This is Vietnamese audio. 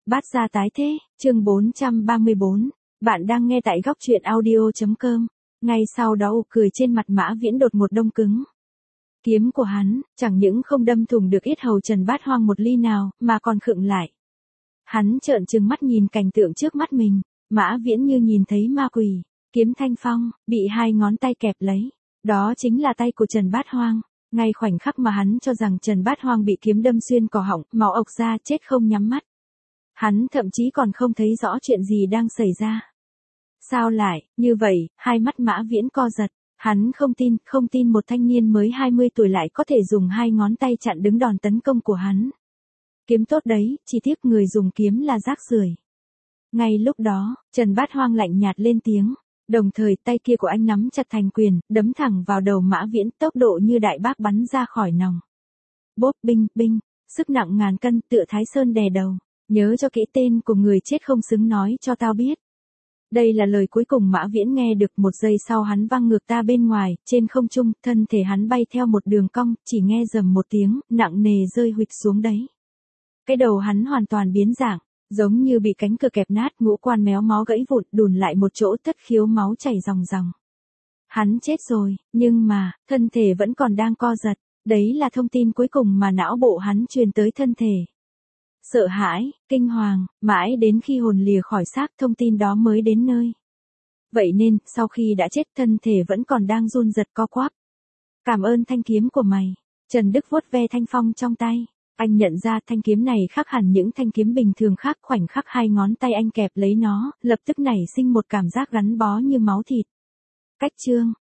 Bát gia tái thế, chương 434. Bạn đang nghe tại góc truyện audio.com. Ngay sau đó cười trên mặt Mã Viễn đột một đông cứng. Kiếm của hắn, chẳng những không đâm thủng được yết hầu Trần Bát Hoang một ly nào, mà còn khựng lại. Hắn trợn trừng mắt nhìn cảnh tượng trước mắt mình, Mã Viễn như nhìn thấy ma quỷ, kiếm thanh phong, bị hai ngón tay kẹp lấy. Đó chính là tay của Trần Bát Hoang. Ngay khoảnh khắc mà hắn cho rằng Trần Bát Hoang bị kiếm đâm xuyên cổ họng, máu ộc ra chết không nhắm mắt. Hắn thậm chí còn không thấy rõ chuyện gì đang xảy ra. Sao lại, như vậy, hai mắt Mã Viễn co giật. Hắn không tin một thanh niên mới 20 tuổi lại có thể dùng hai ngón tay chặn đứng đòn tấn công của hắn. Kiếm tốt đấy, chỉ tiếc người dùng kiếm là rác rưởi. Ngay lúc đó, Trần Bát Hoang lạnh nhạt lên tiếng. Đồng thời tay kia của anh nắm chặt thành quyền, đấm thẳng vào đầu Mã Viễn, tốc độ như đại bác bắn ra khỏi nòng. Bốp binh binh, sức nặng ngàn cân tựa Thái Sơn đè đầu. Nhớ cho kỹ tên của người chết không xứng nói cho tao biết. Đây là lời cuối cùng Mã Viễn nghe được. Một giây sau hắn văng ngược ta bên ngoài, trên không trung, thân thể hắn bay theo một đường cong, chỉ nghe rầm một tiếng, nặng nề rơi huỵch xuống đấy. Cái đầu hắn hoàn toàn biến dạng, giống như bị cánh cửa kẹp nát, ngũ quan méo mó gãy vụn, đùn lại một chỗ thất khiếu máu chảy ròng ròng. Hắn chết rồi, nhưng mà, thân thể vẫn còn đang co giật. Đấy là thông tin cuối cùng mà não bộ hắn truyền tới thân thể. Sợ hãi, kinh hoàng, mãi đến khi hồn lìa khỏi xác thông tin đó mới đến nơi. Vậy nên, sau khi đã chết thân thể vẫn còn đang run giật co quắp. Cảm ơn thanh kiếm của mày. Trần Đức vuốt ve thanh phong trong tay. Anh nhận ra thanh kiếm này khác hẳn những thanh kiếm bình thường khác. Khoảnh khắc hai ngón tay anh kẹp lấy nó, lập tức nảy sinh một cảm giác gắn bó như máu thịt. Cách chương,